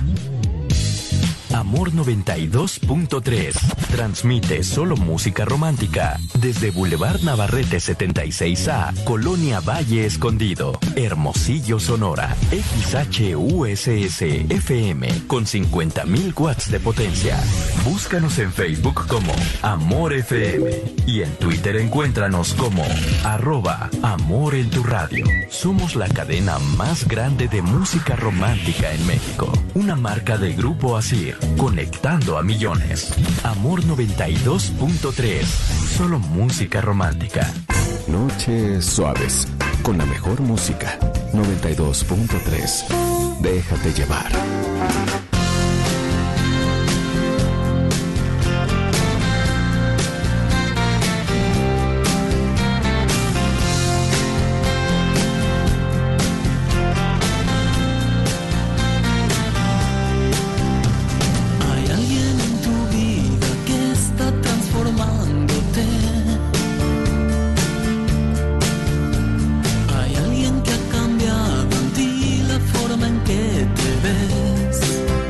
Amor 92.3 transmite solo música romántica desde Boulevard Navarrete 76A, Colonia Valle Escondido, Hermosillo, Sonora. XHUSS FM con 50,000 watts de potencia. Búscanos en Facebook como Amor FM y en Twitter encuéntranos como @Amor en tu radio. Somos la cadena más grande de música romántica en México. Una marca de Grupo Asir, conectando a millones. Amor 92.3, solo música romántica. Noches suaves, con la mejor música. 92.3, déjate llevar. Hay alguien que ha cambiado en ti la forma en que te ves.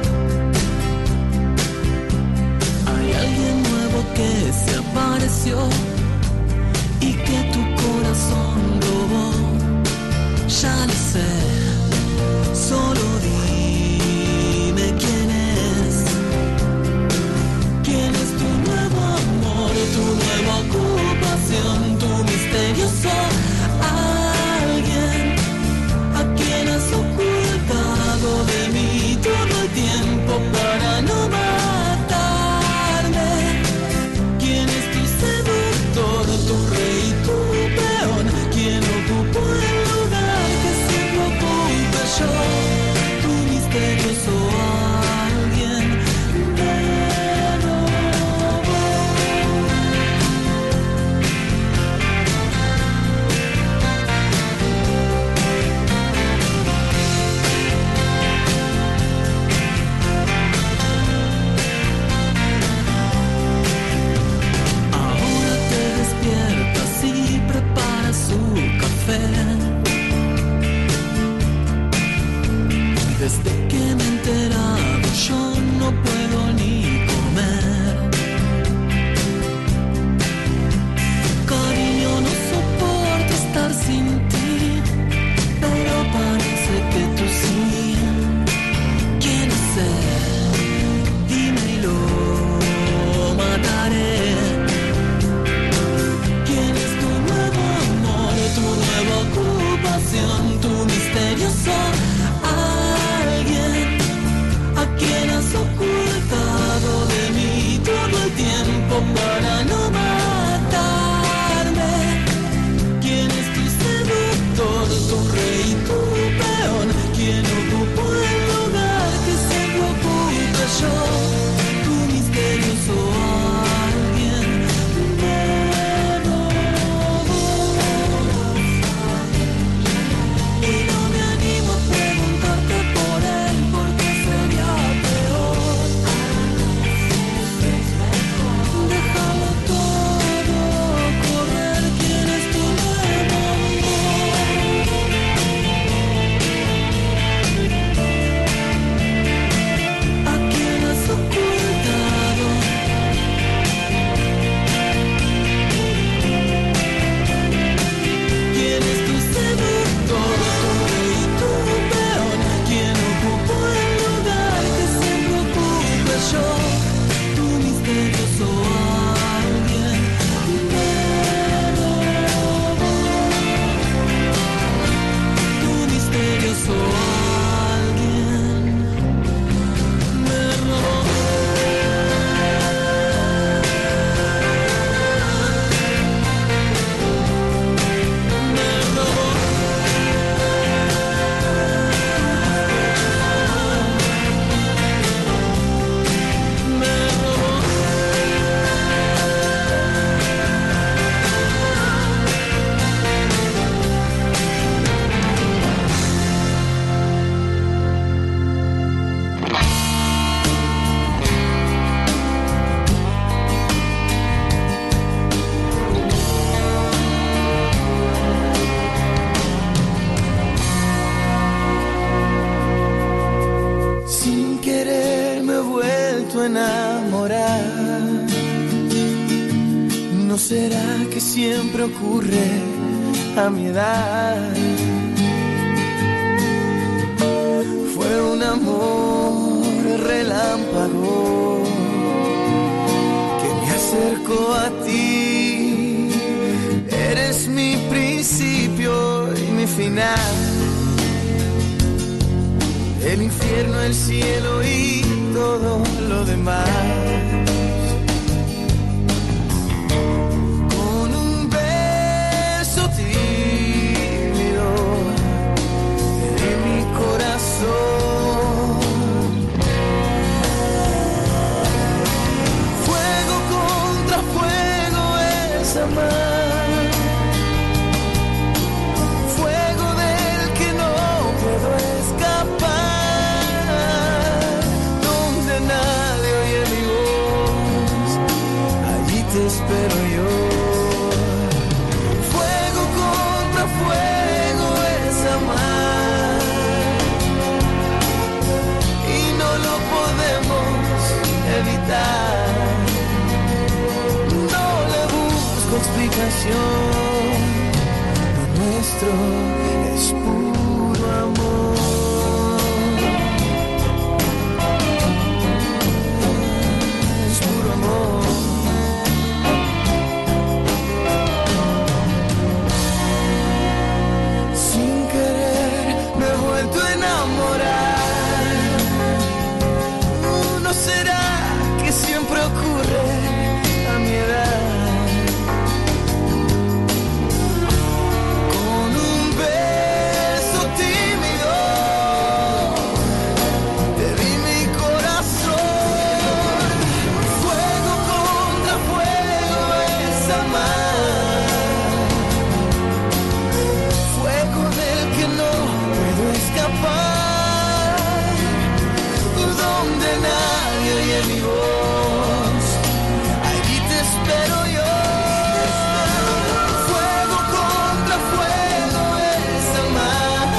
vuelto a enamorar. ¿No será que siempre ocurre a mi edad? Fue un amor relámpago que me acercó a ti. Eres mi principio y mi final, el infierno, el cielo y todo lo demás. Con un beso tímido de mi corazón, fuego contra fuego es amar, fuego del que no puedo escapar, donde nadie oye mi voz, allí te espero yo. Fuego contra fuego es amar, y no lo podemos evitar. No le busco explicación, lo nuestro es puro amor. Es puro amor. Sin querer me he vuelto a enamorar. ¿No será que siempre ocurre a mi edad? Con un beso tímido te di mi corazón. Fuego contra fuego es amar, fuego del que no puedo escapar, donde nadie oye mi voz, allí te espero yo. Fuego contra fuego es amar,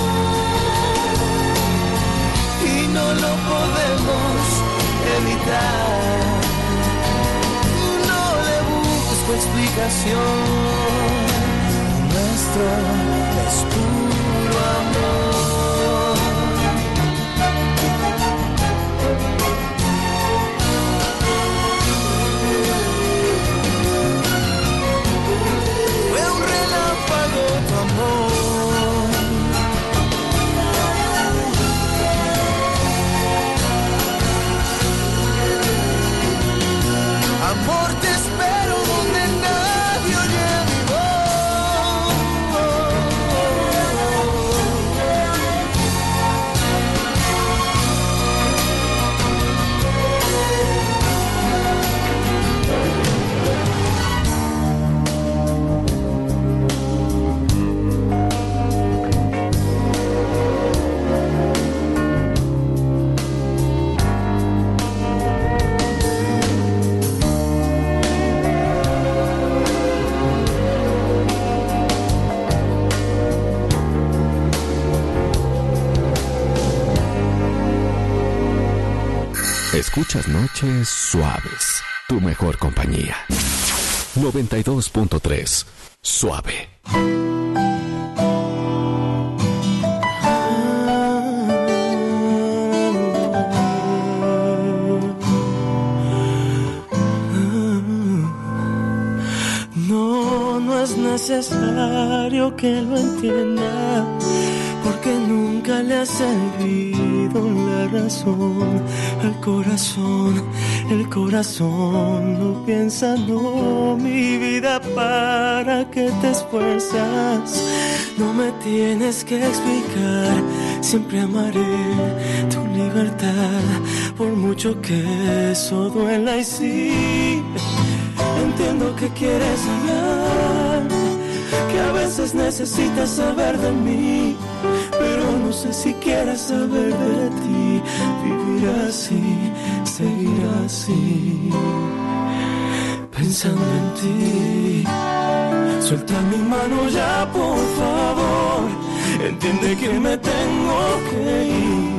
y no lo podemos evitar. No le busco explicación, lo nuestro es puro amor. Fue un relámpago tu amor. Amor, te espero donde nadie oye mi voz. Escuchas Noches Suaves, tu mejor compañía. 92.3, Suave. No es necesario que lo entienda, porque nunca le ha servido la razón. El corazón no piensa, no, mi vida, ¿para qué te esfuerzas? No me tienes que explicar, siempre amaré tu libertad, por mucho que eso duela. Y sí, entiendo que quieres hablar, que a veces necesitas saber de mí, pero no sé si quieres saber de ti. Vivir así, seguir así, pensando en ti. Suelta mi mano ya, por favor, entiende que me tengo que ir.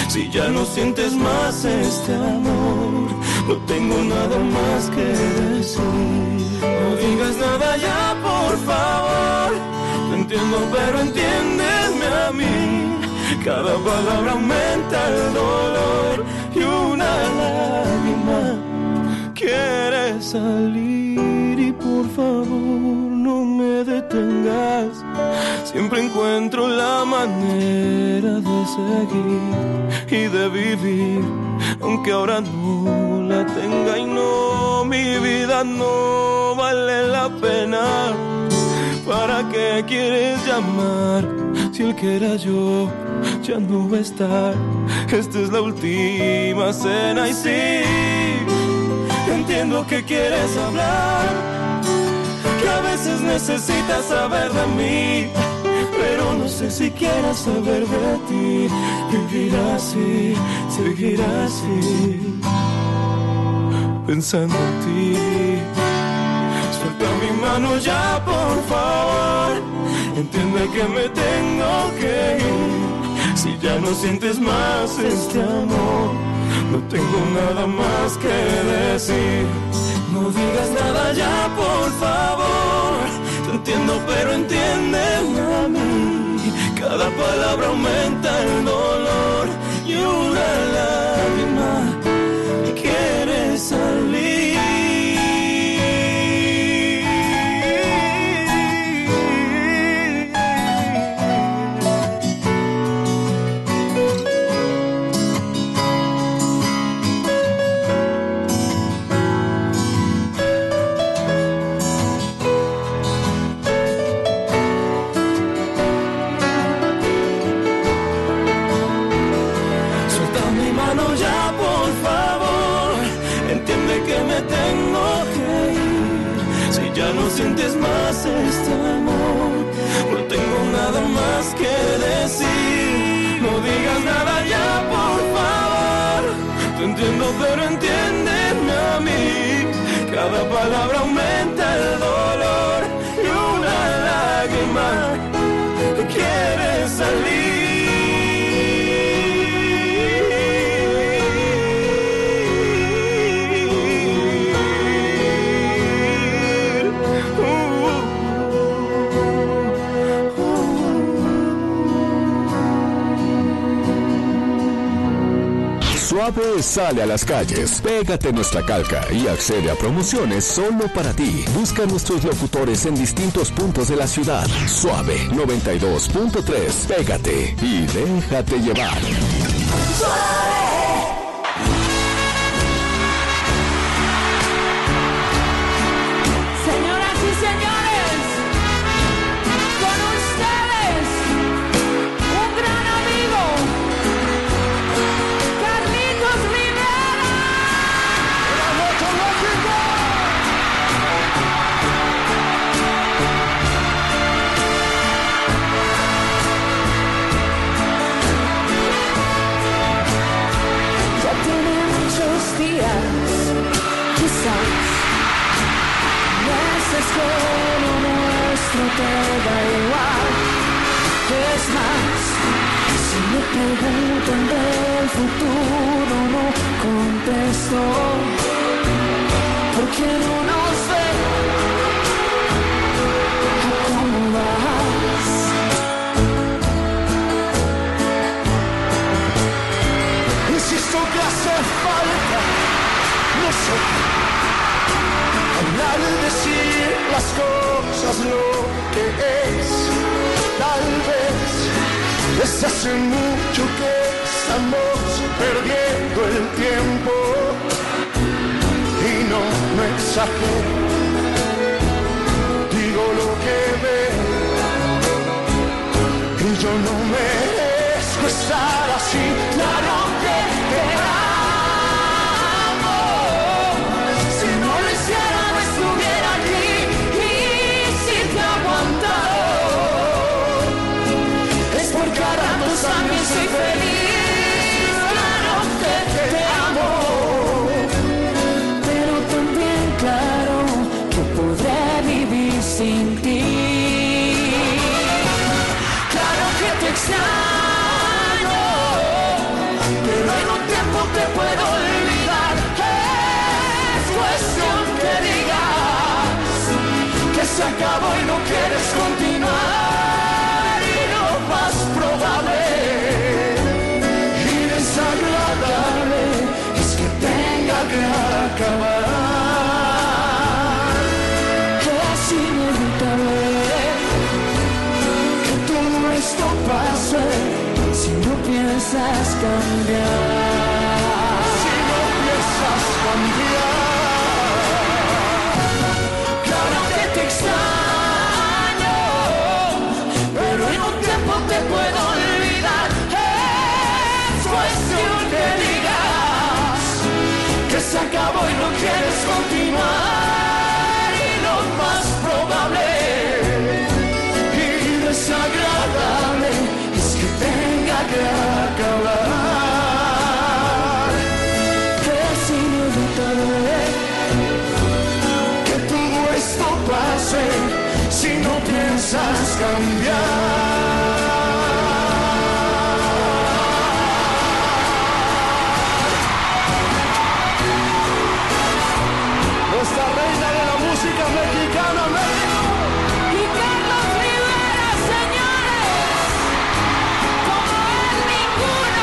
Si ya no sientes más este amor, no tengo nada más que decir. No digas nada ya, por favor. Te entiendo, pero entiéndeme a mí. Cada palabra aumenta el dolor y una lágrima quiere salir. Y por favor, no me detengas. Siempre encuentro la manera de seguir y de vivir, aunque ahora no la tenga. Y no, mi vida no vale la pena. ¿Para qué quieres llamar si el que era yo ya no va a estar? Esta es la última cena y sí, entiendo que quieres hablar, que a veces necesitas saber de mí, pero no sé si quieras saber de ti. Vivir así, seguir así, pensando en ti. Suelta mi mano ya, por favor. Entiende que me tengo que ir. Si ya no sientes más este amor, no tengo nada más que decir. No digas nada ya, por favor. Te entiendo, pero entiéndeme a mí. Cada palabra aumenta el dolor y una lágrima quiere salir. Ya no sientes más este amor, no tengo nada más que decir. No digas nada ya, por favor. Te entiendo, pero entiéndeme a mí. Cada palabra aumenta el dolor y una lágrima quiere salir. Suave sale a las calles. Pégate nuestra calca y accede a promociones solo para ti. Busca a nuestros locutores en distintos puntos de la ciudad. Suave 92.3. Pégate y déjate llevar. ¡Suave! Señoras y señores, con ustedes, un gran amigo, Carlitos Rivera. ¡Buenas noches, México! Ya tiene muchos días, quizás meses que lo nuestro te da igual. Es más, si me preguntan del futuro no contesto, porque no nos ve a cómo vas. Insisto que hace falta, no sé, hablar y decir las cosas lo que es. Tal vez desde hace mucho que estamos perdiendo el tiempo y no me exagero, digo lo que veo y yo no merezco estar así. Claro que te amo, si no lo hiciera no estuviera aquí. Y si te aguanto es porque a ratos también soy feliz. Claro que te amo, pero también claro que podré vivir sin ti. Claro que te extraño, desagradable es que tenga que acabar. Es inevitable que todo esto pase si no piensas cambiar. Si no piensas cambiar. Claro que te extraño, pero en un tiempo te puedo olvidar. Es cuestión que digas que se acabó y no quieres continuar. Y lo más probable y desagradable es que tenga que acabar. Es inevitable que todo esto pase si no piensas cambiar. Nuestra reina de la música mexicana, México. Y Carlos Rivera, señores, como él ninguno.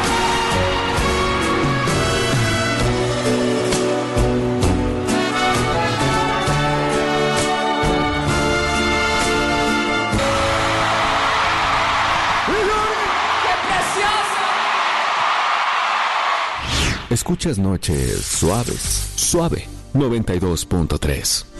¡Qué precioso! Escuchas Noches Suaves. Suave 92.3.